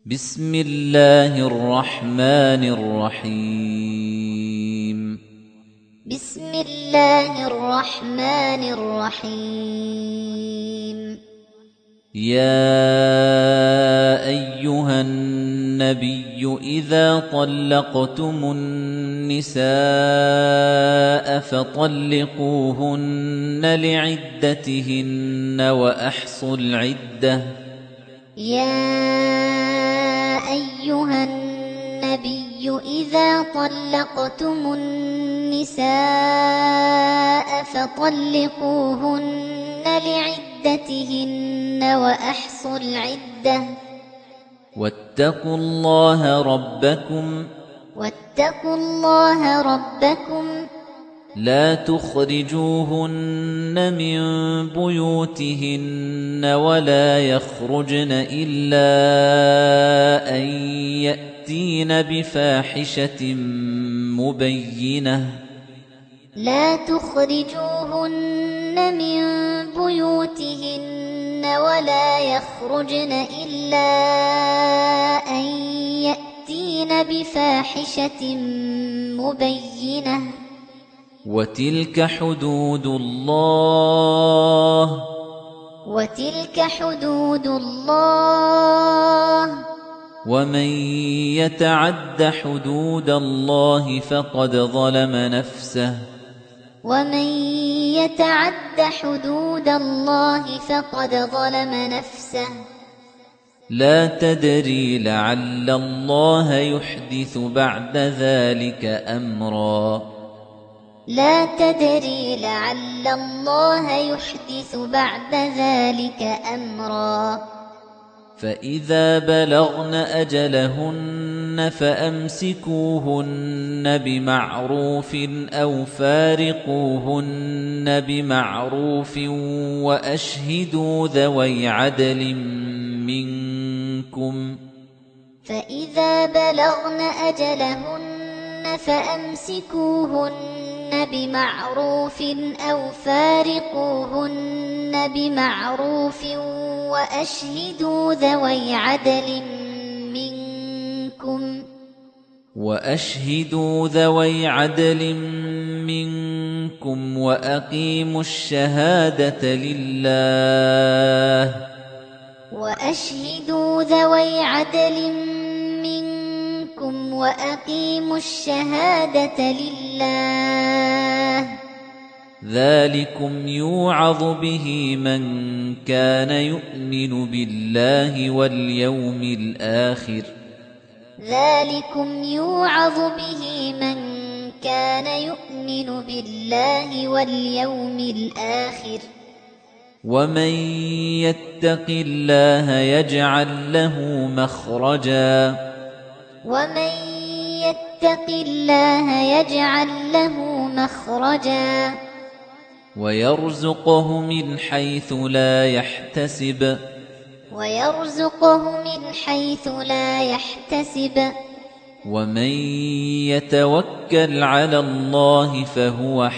بسم الله الرحمن الرحيم بسم الله الرحمن الرحيم يا أيها النبي إذا طلقتم النساء فطلقوهن لعدتهن وأحصوا العدة يا أيها النبي إذا طلقتم النساء فطلقوهن لعدتهن وأحصوا العدة واتقوا الله ربكم لا تخرجوهن من بيوتهن ولا يخرجن إلا أن يأتين بفاحشة مبينة لا تخرجوهن من بيوتهن ولا يخرجن إلا أن يأتين بفاحشة مبينة وتلك حدود الله ومن يتعد حدود الله فقد ظلم نفسه لا تدري لعل الله يحدث بعد ذلك أمرا فإذا بلغن أجلهن فأمسكوهن بمعروف أو فارقوهن بمعروف وأشهدوا ذوي عدل منكم فإذا بلغن أجلهن فأمسكوهن بمعروف أو فارقوهن بمعروف وأشهدوا ذوي عدل منكم وأقيموا الشهادة لله ذلكم يوعظ به من كان يؤمن بالله واليوم الآخر ومن يتق الله يجعل له مخرجا ويرزقه من حيث لا يحتسب ومن يتوكل على الله فهو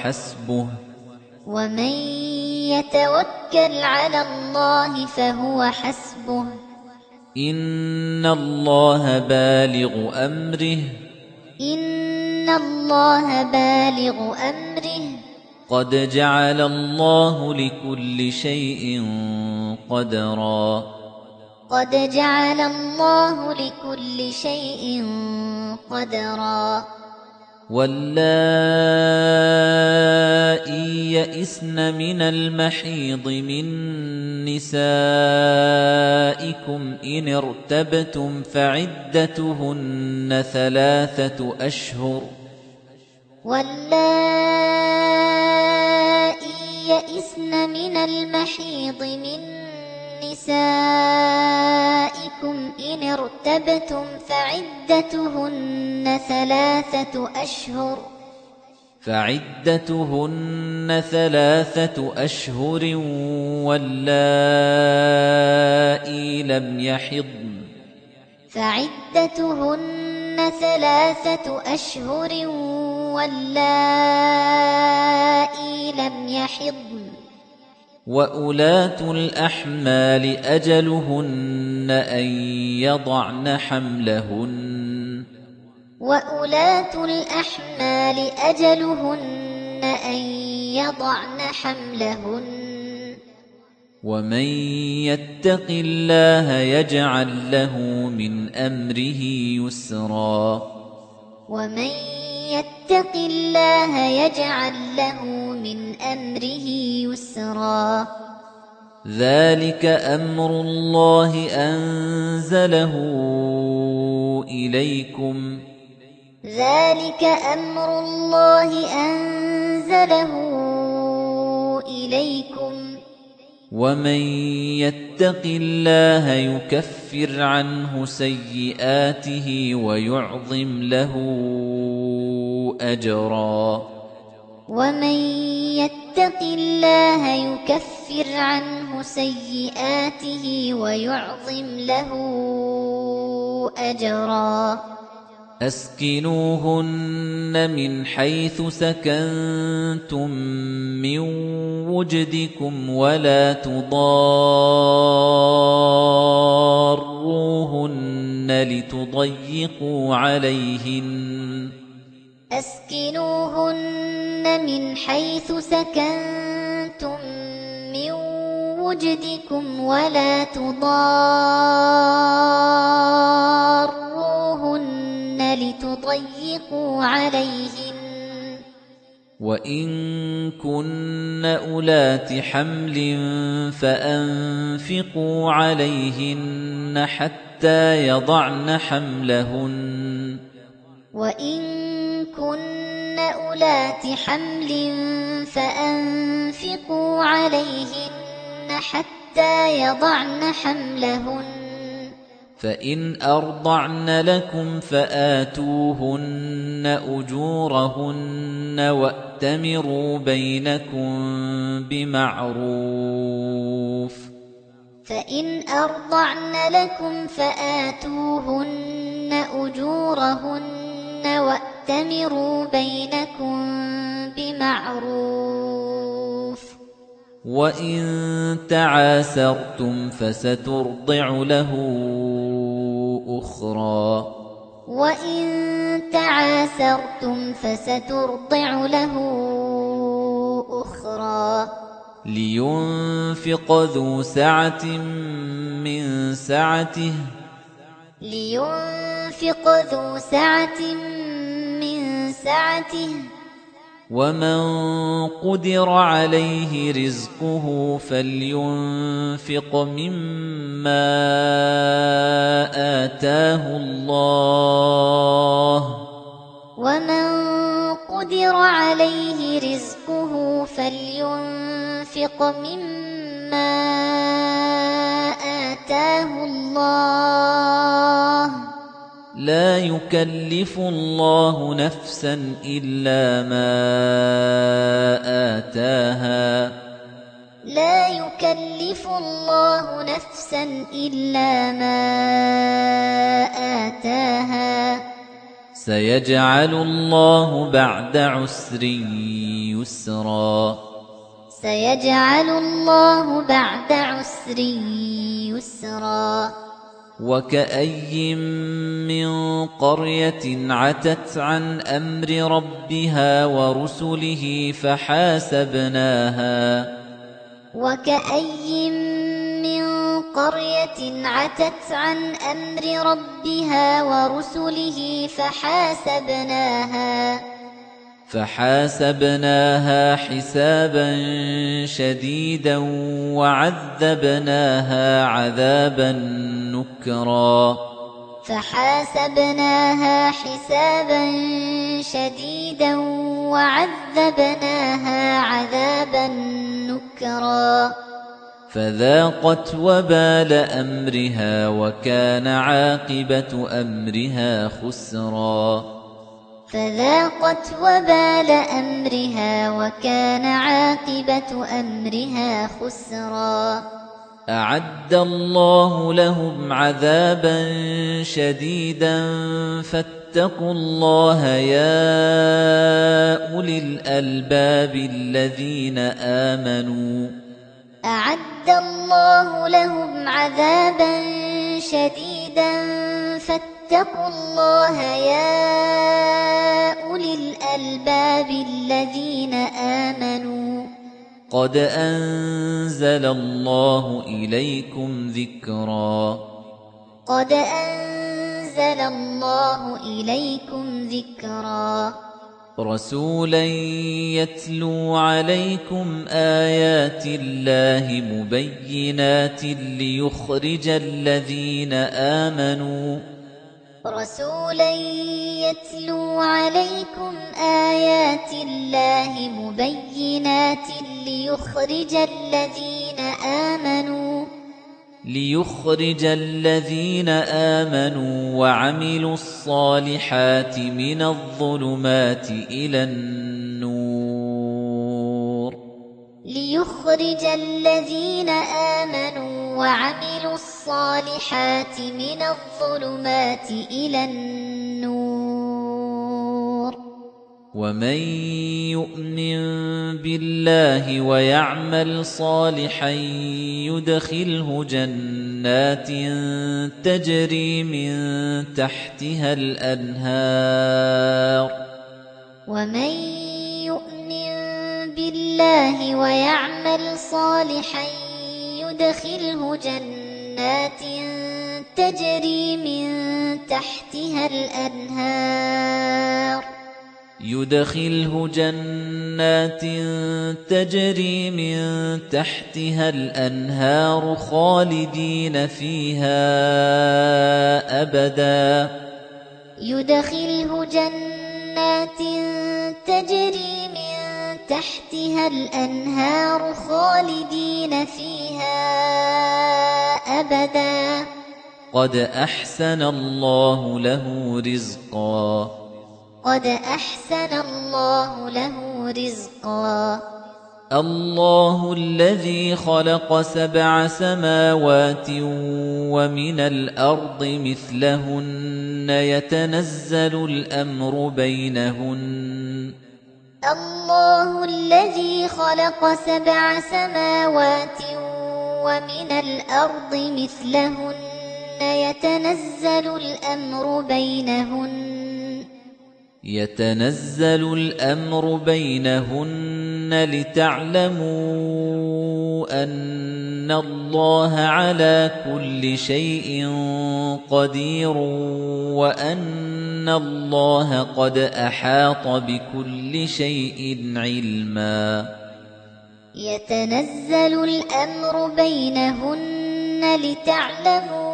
حسبه إن الله بالغ أمره قد جعل الله لكل شيء قدرا واللائي يئسن من المحيض من نسائكم إن ارتبتم فعدتهن 3 أشهر يئسن من المحيض من نسائكم إن ارتبتم فعدتهن 3 أشهر واللائي لم يحضن فعدتهن 3 أشهر واللائي لم يحضن وَأُولَاتُ الْأَحْمَالِ أَجَلُهُنَّ أَن يَضَعْنَ حَمْلَهُنَّ وَأُولَاتُ الْأَحْمَالِ أَجَلُهُنَّ أَن يَضَعْنَ حَمْلَهُنَّ وَمَن يَتَّقِ اللَّهَ يَجْعَل لَّهُ مِنْ أَمْرِهِ يُسْرًا وَمَن يَتَّقِ اللَّهَ يَجْعَل لَّهُ مِنْ أَمْرِهِ يُسْرًا ذَلِكَ أَمْرُ اللَّهِ أَنزَلَهُ إِلَيْكُمْ ذَلِكَ أَمْرُ اللَّهِ أَنزَلَهُ إِلَيْكُمْ وَمَن يَتَّقِ اللَّهَ يُكَفِّرْ عَنْهُ سَيِّئَاتِهِ وَيُعْظِمْ لَهُ أَجْرًا وَمَن يَتَّقِ اللَّهَ يُكَفِّرْ عَنْهُ سَيِّئَاتِهِ وَيُعْظِمْ لَهُ أَجْرًا أَسْكِنُوهُنَّ مِنْ حَيْثُ سَكَنتُم مِّن وُجْدِكُمْ وَلَا تُضَارُّوهُنَّ لِتُضَيِّقُوا عَلَيْهِنَّ أَسْكِنُوهُنَّ مِنْ حَيْثُ سَكَنتُم مِّن وُجْدِكُمْ وَلَا تُضَارُّوهُنَّ لِتُضَيِّقُوا عَلَيْهِنَّ وَإِن كُنَّ أُولَاتِ حَمْلٍ فَأَنفِقُوا عَلَيْهِنَّ حَتَّىٰ يَضَعْنَ حَمْلَهُنَّ وَإِن كُنَّ أُولَاتِ حَمْلٍ فَأَنفِقُوا عَلَيْهِنَّ حَتَّىٰ يَضَعْنَ حَمْلَهُنَّ فَإِنْ أَرْضَعْنَ لَكُمْ فَآتُوهُنَّ أُجُورَهُنَّ وَأْتَمِرُوا بَيْنَكُم بِمَعْرُوفٍ فَإِنْ أَرْضَعْنَ لَكُمْ فَآتُوهُنَّ أُجُورَهُنَّ وَأْتَمِرُوا بَيْنَكُم بِمَعْرُوفٍ وَإِن تَعَاسَرْتُمْ فَسَتُرْضِعُ لَهُ أُخْرَىٰ وَإِن تَعَاسَرْتُمْ فَسَتُرْضِعُ لَهُ أُخْرَىٰ لِيُنفِقْ ذُو سَعَةٍ مِّن سَعَتِهِ وَمَن قُدِرَ عَلَيْهِ رِزْقُهُ فَلْيُنفِقْ مِمَّا آتَاهُ اللَّهُ لَا يُكَلِّفُ اللَّهُ نَفْسًا إِلَّا مَا آتَاهَا سَيَجْعَلُ اللَّهُ بَعْدَ عُسْرٍ يُسْرًا وَكَأَيِّن مِّن قَرْيَةٍ عَتَتْ عَنْ أَمْرِ رَبِّهَا وَرُسُلِهِ فَحَاسَبْنَاهَا حِسَابًا شَدِيدًا وَعَذَّبْنَاهَا عَذَابًا نُكْرًا فَذَاقَتْ وَبَالَ أَمْرِهَا وَكَانَ عَاقِبَةُ أَمْرِهَا خُسْرًا أَعَدَّ اللَّهُ لَهُمْ عَذَابًا شَدِيدًا فَاتَّقُوا اللَّهَ يَا أُولِي الْأَلْبَابِ الَّذِينَ آمَنُوا أعد الله لهم عذابا شديدا فاتقوا الله يا أولي الألباب الذين آمنوا قد أنزل الله إليكم ذكرا قد أنزل الله إليكم ذكرا رسولا يتلو عليكم آيات الله مبينات ليخرج الذين آمنوا رسولا يتلو عليكم آيات الله مبينات ليخرج الذين آمنوا وعملوا الصالحات من الظلمات إلى النور ليخرج الذين آمنوا وعملوا الصالحات من الظلمات إلى النور ومن يؤمن بالله ويعمل صالحا يدخله جنات تجري من تحتها الأنهار ومن يؤمن بالله ويعمل صالحا يدخله جنات تجري من تحتها الأنهار خالدين فيها أبدا يدخله جنات تجري من تحتها الأنهار خالدين فيها أبدا قد أحسن الله له رزقا قد أحسن الله له رزقا الله الذي خلق 7 سماوات ومن الأرض مثلهن يتنزل الأمر بينهن الله الذي خلق 7 سماوات ومن الأرض مثلهن يتنزل الأمر بينهن لتعلموا أن الله على كل شيء قدير وأن الله قد أحاط بكل شيء علما يتنزل الأمر بينهن لتعلموا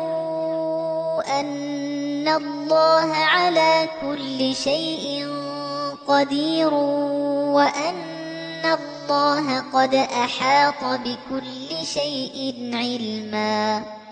أن الله على كل شيء قدير وأن الله قد أحاط بكل شيء علما